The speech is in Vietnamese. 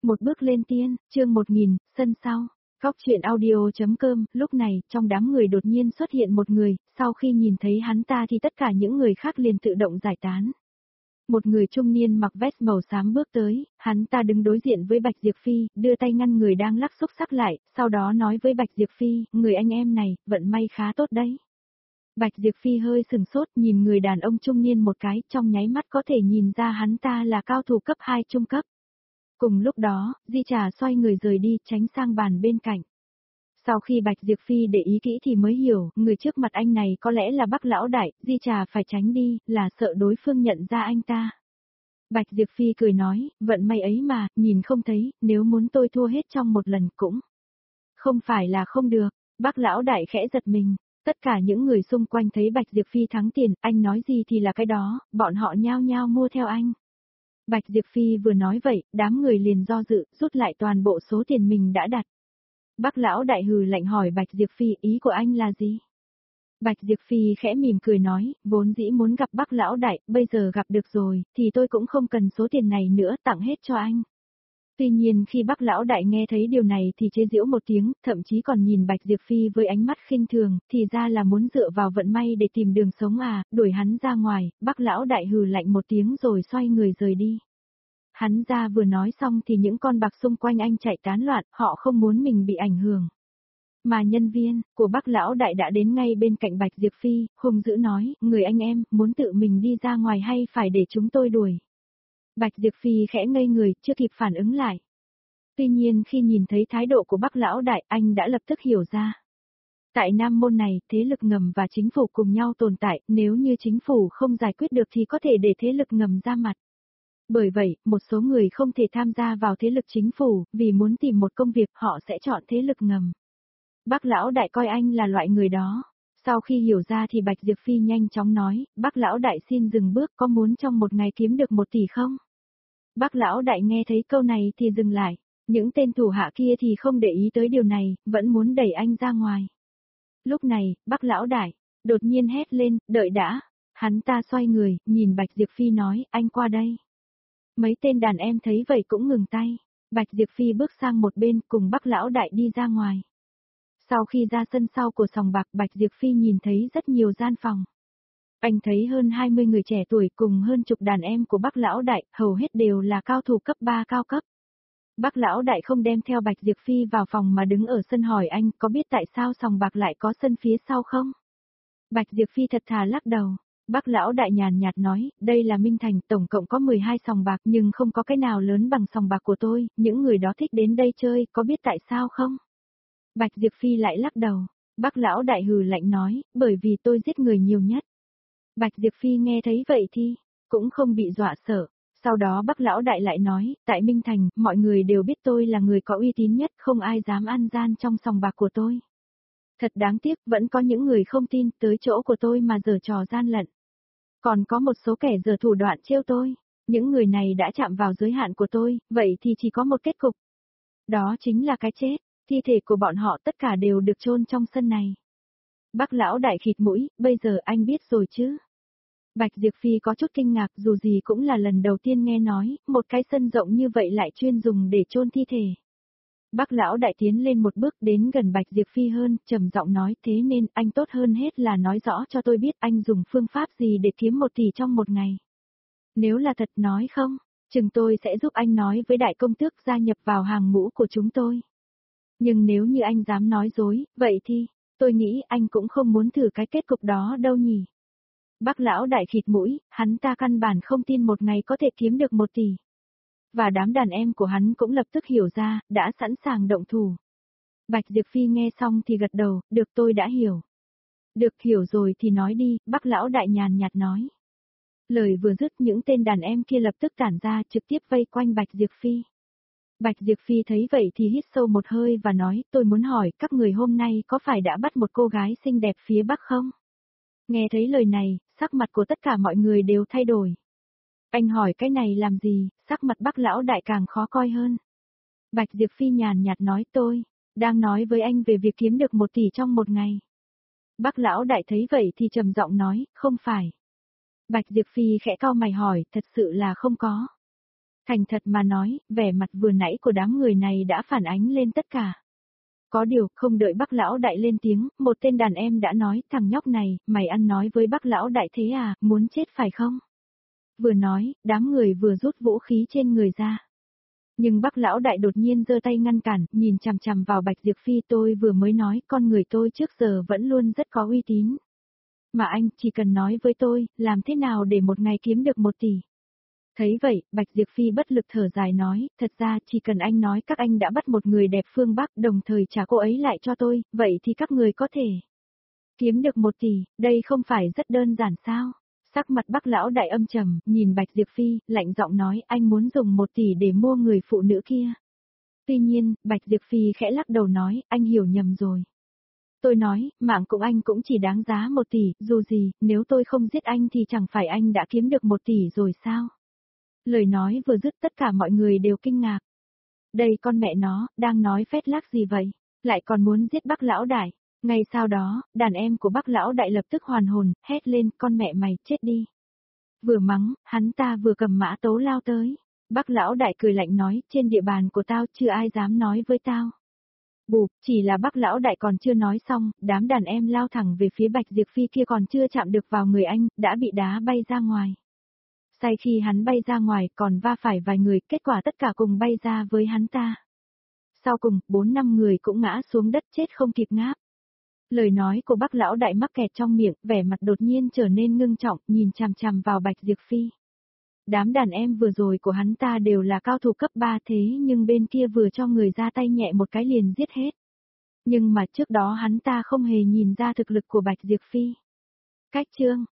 Một bước lên tiên, chương 1000, sân sau. Góc truyện audio.com, lúc này, trong đám người đột nhiên xuất hiện một người, sau khi nhìn thấy hắn ta thì tất cả những người khác liền tự động giải tán. Một người trung niên mặc vest màu xám bước tới, hắn ta đứng đối diện với Bạch Diệp Phi, đưa tay ngăn người đang lắc xúc xắc lại, sau đó nói với Bạch Diệp Phi, người anh em này, vận may khá tốt đấy. Bạch Diệp Phi hơi sừng sốt nhìn người đàn ông trung niên một cái, trong nháy mắt có thể nhìn ra hắn ta là cao thủ cấp 2 trung cấp. Cùng lúc đó, Di Trà xoay người rời đi, tránh sang bàn bên cạnh. Sau khi Bạch Diệp Phi để ý kỹ thì mới hiểu, người trước mặt anh này có lẽ là Bắc Lão Đại, Di Trà phải tránh đi, là sợ đối phương nhận ra anh ta. Bạch Diệp Phi cười nói, vận may ấy mà, nhìn không thấy, nếu muốn tôi thua hết trong một lần cũng không phải là không được. Bắc Lão Đại khẽ giật mình, tất cả những người xung quanh thấy Bạch Diệp Phi thắng tiền, anh nói gì thì là cái đó, bọn họ nhao nhao mua theo anh. Bạch Diệp Phi vừa nói vậy, đám người liền do dự, rút lại toàn bộ số tiền mình đã đặt. Bắc Lão Đại hừ lạnh hỏi Bạch Diệp Phi, ý của anh là gì? Bạch Diệp Phi khẽ mỉm cười nói, vốn dĩ muốn gặp Bắc Lão Đại, bây giờ gặp được rồi, thì tôi cũng không cần số tiền này nữa, tặng hết cho anh. Tuy nhiên khi Bắc Lão Đại nghe thấy điều này thì chế giễu một tiếng, thậm chí còn nhìn Bạch Diệp Phi với ánh mắt khinh thường, thì ra là muốn dựa vào vận may để tìm đường sống à, đuổi hắn ra ngoài. Bắc Lão Đại hừ lạnh một tiếng rồi xoay người rời đi. Hắn ra vừa nói xong thì những con bạc xung quanh anh chạy tán loạn, họ không muốn mình bị ảnh hưởng. Mà nhân viên của Bắc Lão Đại đã đến ngay bên cạnh Bạch Diệp Phi, hung dữ nói, người anh em, muốn tự mình đi ra ngoài hay phải để chúng tôi đuổi? Bạch Diệp Phi khẽ ngây người, chưa kịp phản ứng lại. Tuy nhiên khi nhìn thấy thái độ của Bắc Lão Đại, anh đã lập tức hiểu ra. Tại Nam Môn này, thế lực ngầm và chính phủ cùng nhau tồn tại, nếu như chính phủ không giải quyết được thì có thể để thế lực ngầm ra mặt. Bởi vậy, một số người không thể tham gia vào thế lực chính phủ, vì muốn tìm một công việc họ sẽ chọn thế lực ngầm. Bắc Lão Đại coi anh là loại người đó. Sau khi hiểu ra thì Bạch Diệp Phi nhanh chóng nói, Bắc Lão Đại xin dừng bước, có muốn trong một ngày kiếm được 1 tỷ không? Bắc Lão Đại nghe thấy câu này thì dừng lại. Những tên thủ hạ kia thì không để ý tới điều này, vẫn muốn đẩy anh ra ngoài. Lúc này, Bắc Lão Đại đột nhiên hét lên, đợi đã. Hắn ta xoay người, nhìn Bạch Diệp Phi nói, anh qua đây. Mấy tên đàn em thấy vậy cũng ngừng tay. Bạch Diệp Phi bước sang một bên cùng Bắc Lão Đại đi ra ngoài. Sau khi ra sân sau của sòng bạc, Bạch Diệp Phi nhìn thấy rất nhiều gian phòng. Anh thấy hơn 20 người trẻ tuổi cùng hơn chục đàn em của Bắc Lão Đại, hầu hết đều là cao thủ cấp 3 cao cấp. Bắc Lão Đại không đem theo Bạch Diệp Phi vào phòng mà đứng ở sân hỏi anh có biết tại sao sòng bạc lại có sân phía sau không? Bạch Diệp Phi thật thà lắc đầu. Bắc Lão Đại nhàn nhạt nói, đây là Minh Thành, tổng cộng có 12 sòng bạc nhưng không có cái nào lớn bằng sòng bạc của tôi, những người đó thích đến đây chơi, có biết tại sao không? Bạch Diệp Phi lại lắc đầu. Bắc Lão Đại hừ lạnh nói, bởi vì tôi giết người nhiều nhất. Bạch Diệp Phi nghe thấy vậy thì cũng không bị dọa sợ. Sau đó Bắc Lão Đại lại nói, tại Minh Thành, mọi người đều biết tôi là người có uy tín nhất, không ai dám ăn gian trong sòng bạc của tôi. Thật đáng tiếc, vẫn có những người không tin, tới chỗ của tôi mà giở trò gian lận. Còn có một số kẻ giở thủ đoạn trêu tôi. Những người này đã chạm vào giới hạn của tôi, vậy thì chỉ có một kết cục. Đó chính là cái chết. Thi thể của bọn họ tất cả đều được chôn trong sân này. Bắc Lão Đại khịt mũi, bây giờ anh biết rồi chứ? Bạch Diệp Phi có chút kinh ngạc, dù gì cũng là lần đầu tiên nghe nói, một cái sân rộng như vậy lại chuyên dùng để chôn thi thể. Bắc Lão Đại tiến lên một bước đến gần Bạch Diệp Phi hơn, trầm giọng nói, thế nên anh tốt hơn hết là nói rõ cho tôi biết anh dùng phương pháp gì để kiếm 1 tỷ trong một ngày. Nếu là thật nói không, chừng tôi sẽ giúp anh nói với Đại Công Tước gia nhập vào hàng ngũ của chúng tôi. Nhưng nếu như anh dám nói dối, vậy thì, tôi nghĩ anh cũng không muốn thử cái kết cục đó đâu nhỉ. Bắc Lão Đại khịt mũi, hắn ta căn bản không tin một ngày có thể kiếm được 1 tỷ. Và đám đàn em của hắn cũng lập tức hiểu ra, đã sẵn sàng động thủ. Bạch Diệp Phi nghe xong thì gật đầu, được tôi đã hiểu. Được hiểu rồi thì nói đi, Bắc Lão Đại nhàn nhạt nói. Lời vừa dứt những tên đàn em kia lập tức tản ra trực tiếp vây quanh Bạch Diệp Phi. Bạch Diệp Phi thấy vậy thì hít sâu một hơi và nói, tôi muốn hỏi các người hôm nay có phải đã bắt một cô gái xinh đẹp phía Bắc không? Nghe thấy lời này, sắc mặt của tất cả mọi người đều thay đổi. Anh hỏi cái này làm gì, sắc mặt Bắc Lão Đại càng khó coi hơn. Bạch Diệp Phi nhàn nhạt nói tôi đang nói với anh về việc kiếm được 1 tỷ trong một ngày. Bắc Lão Đại thấy vậy thì trầm giọng nói, không phải. Bạch Diệp Phi khẽ cau mày hỏi, thật sự là không có. Thành thật mà nói, vẻ mặt vừa nãy của đám người này đã phản ánh lên tất cả. Có điều, không đợi bác lão đại lên tiếng, một tên đàn em đã nói, thằng nhóc này, mày ăn nói với bác lão đại thế à, muốn chết phải không? Vừa nói, đám người vừa rút vũ khí trên người ra. Nhưng bác lão đại đột nhiên giơ tay ngăn cản, nhìn chằm chằm vào Bạch Diệp Phi, tôi vừa mới nói, con người tôi trước giờ vẫn luôn rất có uy tín. Mà anh, chỉ cần nói với tôi, làm thế nào để một ngày kiếm được 1 tỷ. Thấy vậy, Bạch Diệp Phi bất lực thở dài nói, thật ra chỉ cần anh nói các anh đã bắt một người đẹp phương Bắc đồng thời trả cô ấy lại cho tôi, vậy thì các người có thể kiếm được 1 tỷ, đây không phải rất đơn giản sao? Sắc mặt Bác lão đại âm trầm, nhìn Bạch Diệp Phi, lạnh giọng nói anh muốn dùng 1 tỷ để mua người phụ nữ kia. Tuy nhiên, Bạch Diệp Phi khẽ lắc đầu nói, anh hiểu nhầm rồi. Tôi nói, mạng của anh cũng chỉ đáng giá 1 tỷ, dù gì, nếu tôi không giết anh thì chẳng phải anh đã kiếm được 1 tỷ rồi sao? Lời nói vừa dứt tất cả mọi người đều kinh ngạc. Đây con mẹ nó, đang nói phét lác gì vậy? Lại còn muốn giết Bác lão đại. Ngay sau đó, đàn em của Bác lão đại lập tức hoàn hồn, hét lên, con mẹ mày, chết đi. Vừa mắng, hắn ta vừa cầm mã tấu lao tới. Bác lão đại cười lạnh nói, trên địa bàn của tao chưa ai dám nói với tao. Bụp, chỉ là Bác lão đại còn chưa nói xong, đám đàn em lao thẳng về phía Bạch Diệp Phi kia còn chưa chạm được vào người anh, đã bị đá bay ra ngoài. Say khi hắn bay ra ngoài còn va phải vài người, kết quả tất cả cùng bay ra với hắn ta. Sau cùng, 4-5 người cũng ngã xuống đất chết không kịp ngáp. Lời nói của Bác lão đại mắc kẹt trong miệng, vẻ mặt đột nhiên trở nên ngưng trọng, nhìn chằm chằm vào Bạch Diệp Phi. Đám đàn em vừa rồi của hắn ta đều là cao thủ cấp 3 thế nhưng bên kia vừa cho người ra tay nhẹ một cái liền giết hết. Nhưng mà trước đó hắn ta không hề nhìn ra thực lực của Bạch Diệp Phi. Cách chương